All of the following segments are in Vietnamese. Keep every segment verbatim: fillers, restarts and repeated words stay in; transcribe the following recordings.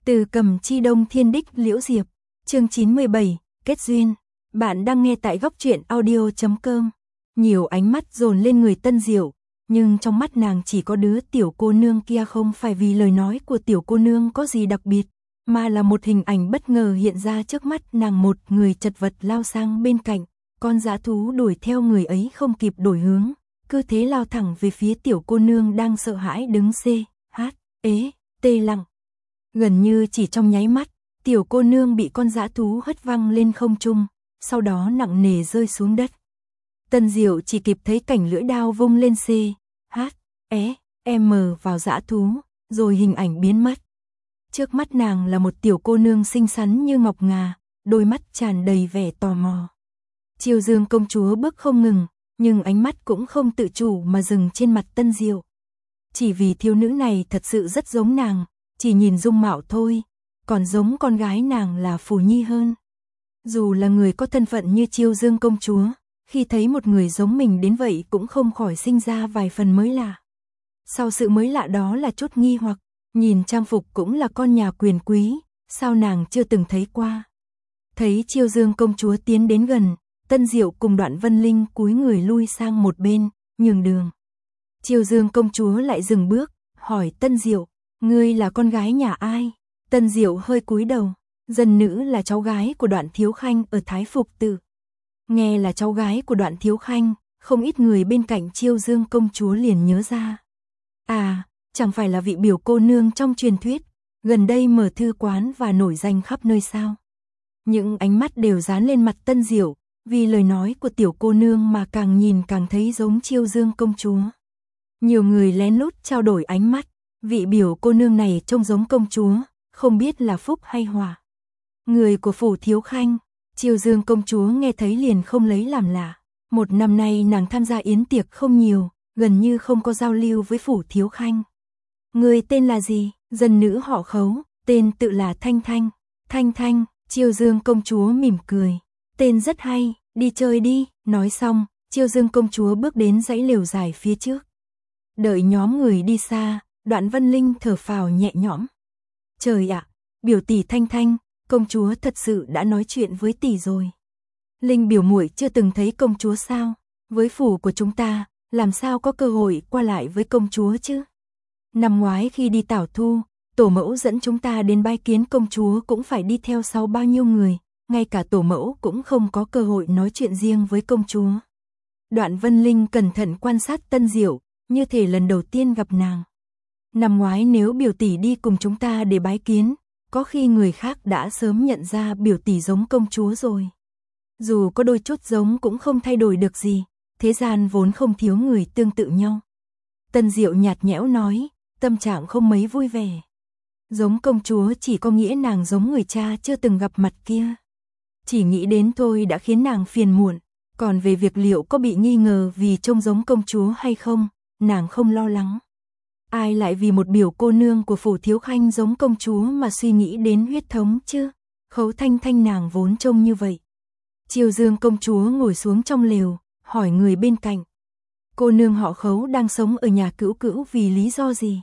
Từ Cầm Chi Đông Thiên Đích Liễu Diệp, chương chín mươi bảy, kết duyên. Bạn đang nghe tại góc truyện audio chấm com. Nhiều ánh mắt dồn lên người Tân Diệu, nhưng trong mắt nàng chỉ có đứa tiểu cô nương kia, không phải vì lời nói của tiểu cô nương có gì đặc biệt, mà là một hình ảnh bất ngờ hiện ra trước mắt nàng. Một người chật vật lao sang bên cạnh, con dã thú đuổi theo người ấy không kịp đổi hướng, cứ thế lao thẳng về phía tiểu cô nương đang sợ hãi đứng c, h, ế, tê lặng. Gần như chỉ trong nháy mắt, tiểu cô nương bị con dã thú hất văng lên không trung, sau đó nặng nề rơi xuống đất. Tân Diệu chỉ kịp thấy cảnh lưỡi đao vung lên c, h, e, m vào dã thú, rồi hình ảnh biến mất. Trước mắt nàng là một tiểu cô nương xinh xắn như ngọc ngà, đôi mắt tràn đầy vẻ tò mò. Chiêu Dương công chúa bước không ngừng, nhưng ánh mắt cũng không tự chủ mà dừng trên mặt Tân Diệu. Chỉ vì thiếu nữ này thật sự rất giống nàng, chỉ nhìn dung mạo thôi, còn giống con gái nàng là Phù Nhi hơn. Dù là người có thân phận như Chiêu Dương công chúa, khi thấy một người giống mình đến vậy cũng không khỏi sinh ra vài phần mới lạ. Sau sự mới lạ đó là chút nghi hoặc, nhìn trang phục cũng là con nhà quyền quý, sao nàng chưa từng thấy qua. Thấy Chiêu Dương công chúa tiến đến gần, Tân Diệu cùng Đoạn Vân Linh cúi người lui sang một bên, nhường đường. Chiêu Dương công chúa lại dừng bước, hỏi Tân Diệu, ngươi là con gái nhà ai? Tân Diệu hơi cúi đầu, dân nữ là cháu gái của Đoạn Thiếu Khanh ở Thái Phục Tự. Nghe là cháu gái của Đoạn Thiếu Khanh, không ít người bên cạnh Chiêu Dương công chúa liền nhớ ra. À, chẳng phải là vị biểu cô nương trong truyền thuyết, gần đây mở thư quán và nổi danh khắp nơi sao? Những ánh mắt đều dán lên mặt Tân Diệu, vì lời nói của tiểu cô nương mà càng nhìn càng thấy giống Chiêu Dương công chúa. Nhiều người lén lút trao đổi ánh mắt, vị biểu cô nương này trông giống công chúa, không biết là phúc hay họa. Người của Phủ Thiếu Khanh, Chiêu Dương công chúa nghe thấy liền không lấy làm lạ. Một năm nay nàng tham gia yến tiệc không nhiều, gần như không có giao lưu với Phủ Thiếu Khanh. Người tên là gì? Dân nữ họ Khấu, tên tự là Thanh Thanh. Thanh Thanh, Chiêu Dương công chúa mỉm cười. Tên rất hay, đi chơi đi. Nói xong, Chiêu Dương công chúa bước đến dãy lều dài phía trước. Đợi nhóm người đi xa, Đoạn Vân Linh thở phào nhẹ nhõm. Trời ạ, biểu tỷ Thanh Thanh, công chúa thật sự đã nói chuyện với tỷ rồi. Linh biểu muội chưa từng thấy công chúa sao? Với phủ của chúng ta, làm sao có cơ hội qua lại với công chúa chứ? Năm ngoái khi đi tảo thu, tổ mẫu dẫn chúng ta đến bái kiến công chúa cũng phải đi theo sau bao nhiêu người, ngay cả tổ mẫu cũng không có cơ hội nói chuyện riêng với công chúa. Đoạn Vân Linh cẩn thận quan sát Tân Diệu, như thể lần đầu tiên gặp nàng. Năm ngoái nếu biểu tỷ đi cùng chúng ta để bái kiến, có khi người khác đã sớm nhận ra biểu tỷ giống công chúa rồi. Dù có đôi chút giống cũng không thay đổi được gì, thế gian vốn không thiếu người tương tự nhau. Tân Diệu nhạt nhẽo nói, tâm trạng không mấy vui vẻ. Giống công chúa chỉ có nghĩa nàng giống người cha chưa từng gặp mặt kia. Chỉ nghĩ đến thôi đã khiến nàng phiền muộn, còn về việc liệu có bị nghi ngờ vì trông giống công chúa hay không, nàng không lo lắng. Ai lại vì một biểu cô nương của Phủ Thiếu Khanh giống công chúa mà suy nghĩ đến huyết thống chứ? Khấu Thanh Thanh nàng vốn trông như vậy. Chiêu Dương công chúa ngồi xuống trong lều, hỏi người bên cạnh. Cô nương họ Khấu đang sống ở nhà Cữu Cữu vì lý do gì?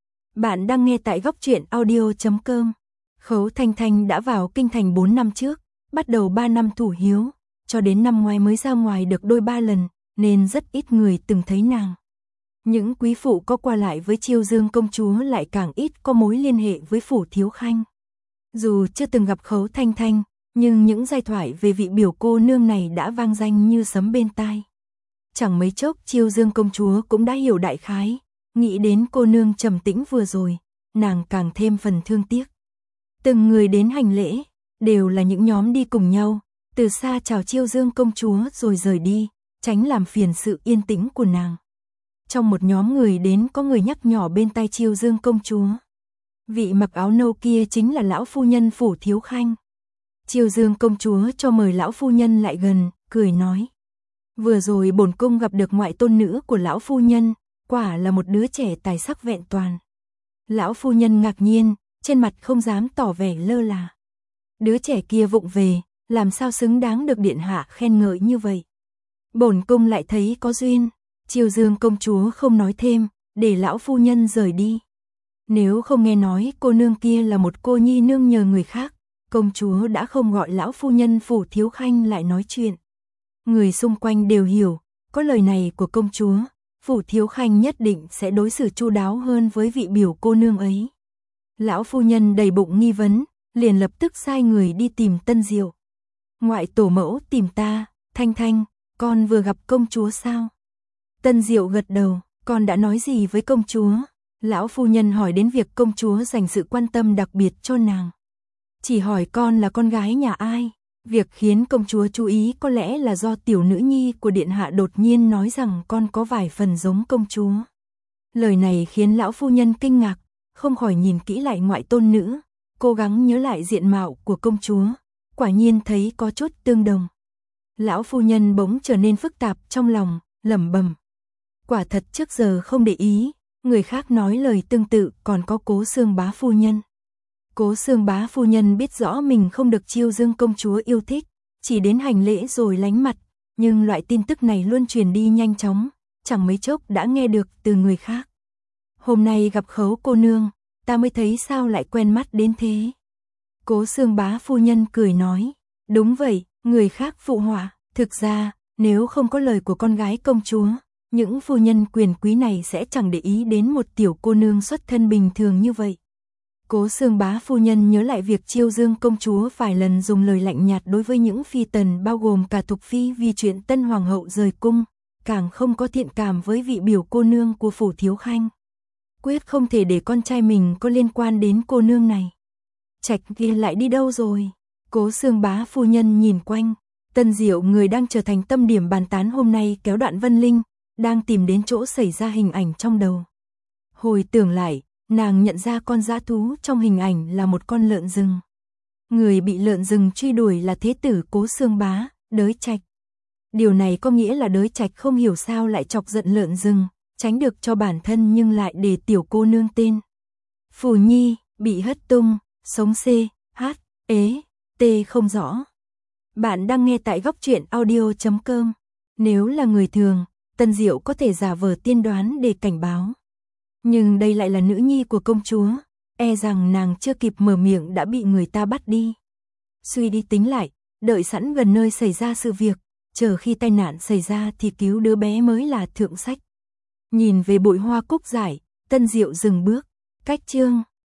Bạn đang nghe tại góc truyện audio chấm com. Khấu Thanh Thanh đã vào kinh thành bốn năm trước, bắt đầu ba năm thủ hiếu, cho đến năm ngoái mới ra ngoài được đôi ba lần, nên rất ít người từng thấy nàng. Những quý phụ có qua lại với Chiêu Dương công chúa lại càng ít có mối liên hệ với Phủ Thiếu Khanh. Dù chưa từng gặp Khấu Thanh Thanh, nhưng những giai thoại về vị biểu cô nương này đã vang danh như sấm bên tai. Chẳng mấy chốc Chiêu Dương công chúa cũng đã hiểu đại khái, nghĩ đến cô nương trầm tĩnh vừa rồi, nàng càng thêm phần thương tiếc. Từng người đến hành lễ, đều là những nhóm đi cùng nhau, từ xa chào Chiêu Dương công chúa rồi rời đi, tránh làm phiền sự yên tĩnh của nàng. Trong một nhóm người đến có người nhắc nhỏ bên tai Chiêu Dương công chúa. Vị mặc áo nâu kia chính là lão phu nhân Phủ Thiếu Khanh. Chiêu Dương công chúa cho mời lão phu nhân lại gần, cười nói. Vừa rồi bổn cung gặp được ngoại tôn nữ của lão phu nhân, quả là một đứa trẻ tài sắc vẹn toàn. Lão phu nhân ngạc nhiên, trên mặt không dám tỏ vẻ lơ là. Đứa trẻ kia vụng về, làm sao xứng đáng được điện hạ khen ngợi như vậy? Bổn cung lại thấy có duyên. Chiêu Dương công chúa không nói thêm, để lão phu nhân rời đi. Nếu không nghe nói cô nương kia là một cô nhi nương nhờ người khác, công chúa đã không gọi lão phu nhân Phủ Thiếu Khanh lại nói chuyện. Người xung quanh đều hiểu, có lời này của công chúa, Phủ Thiếu Khanh nhất định sẽ đối xử chu đáo hơn với vị biểu cô nương ấy. Lão phu nhân đầy bụng nghi vấn, liền lập tức sai người đi tìm Tân Diệu. Ngoại tổ mẫu tìm ta, Thanh Thanh, con vừa gặp công chúa sao? Tân Diệu gật đầu, con đã nói gì với công chúa? Lão phu nhân hỏi đến việc công chúa dành sự quan tâm đặc biệt cho nàng. Chỉ hỏi con là con gái nhà ai? Việc khiến công chúa chú ý có lẽ là do tiểu nữ nhi của điện hạ đột nhiên nói rằng con có vài phần giống công chúa. Lời này khiến lão phu nhân kinh ngạc, không khỏi nhìn kỹ lại ngoại tôn nữ, cố gắng nhớ lại diện mạo của công chúa, quả nhiên thấy có chút tương đồng. Lão phu nhân bỗng trở nên phức tạp trong lòng, lẩm bẩm. Quả thật trước giờ không để ý, người khác nói lời tương tự còn có Cố Xương Bá phu nhân. Cố Xương Bá phu nhân biết rõ mình không được Chiêu Dương công chúa yêu thích, chỉ đến hành lễ rồi lánh mặt, nhưng loại tin tức này luôn truyền đi nhanh chóng, chẳng mấy chốc đã nghe được từ người khác. Hôm nay gặp Khấu cô nương, ta mới thấy sao lại quen mắt đến thế. Cố Xương Bá phu nhân cười nói, đúng vậy, người khác phụ họa, thực ra, nếu không có lời của con gái công chúa, những phu nhân quyền quý này sẽ chẳng để ý đến một tiểu cô nương xuất thân bình thường như vậy. Cố Xương Bá phu nhân nhớ lại việc Chiêu Dương công chúa vài lần dùng lời lạnh nhạt đối với những phi tần bao gồm cả Thục Phi vì chuyện tân hoàng hậu rời cung, càng không có thiện cảm với vị biểu cô nương của Phủ Thiếu Khanh. Quyết không thể để con trai mình có liên quan đến cô nương này. Trạch kia lại đi đâu rồi? Cố Xương Bá phu nhân nhìn quanh, Tân Diệu người đang trở thành tâm điểm bàn tán hôm nay kéo Đoạn Vân Linh, đang tìm đến chỗ xảy ra hình ảnh trong đầu. Hồi tưởng lại, nàng nhận ra con dã thú trong hình ảnh là một con lợn rừng. Người bị lợn rừng truy đuổi là thế tử Cố Xương Bá, Đới Trạch. Điều này có nghĩa là Đới Trạch không hiểu sao lại chọc giận lợn rừng, tránh được cho bản thân nhưng lại để tiểu cô nương tên Phù Nhi bị hất tung, sống C, H, ế, T không rõ. Bạn đang nghe tại góc truyện audio chấm com. Nếu là người thường, Tân Diệu có thể giả vờ tiên đoán để cảnh báo. Nhưng đây lại là nữ nhi của công chúa, e rằng nàng chưa kịp mở miệng đã bị người ta bắt đi. Suy đi tính lại, đợi sẵn gần nơi xảy ra sự việc, chờ khi tai nạn xảy ra thì cứu đứa bé mới là thượng sách. Nhìn về bụi hoa cúc dại, Tân Diệu dừng bước, cách chương.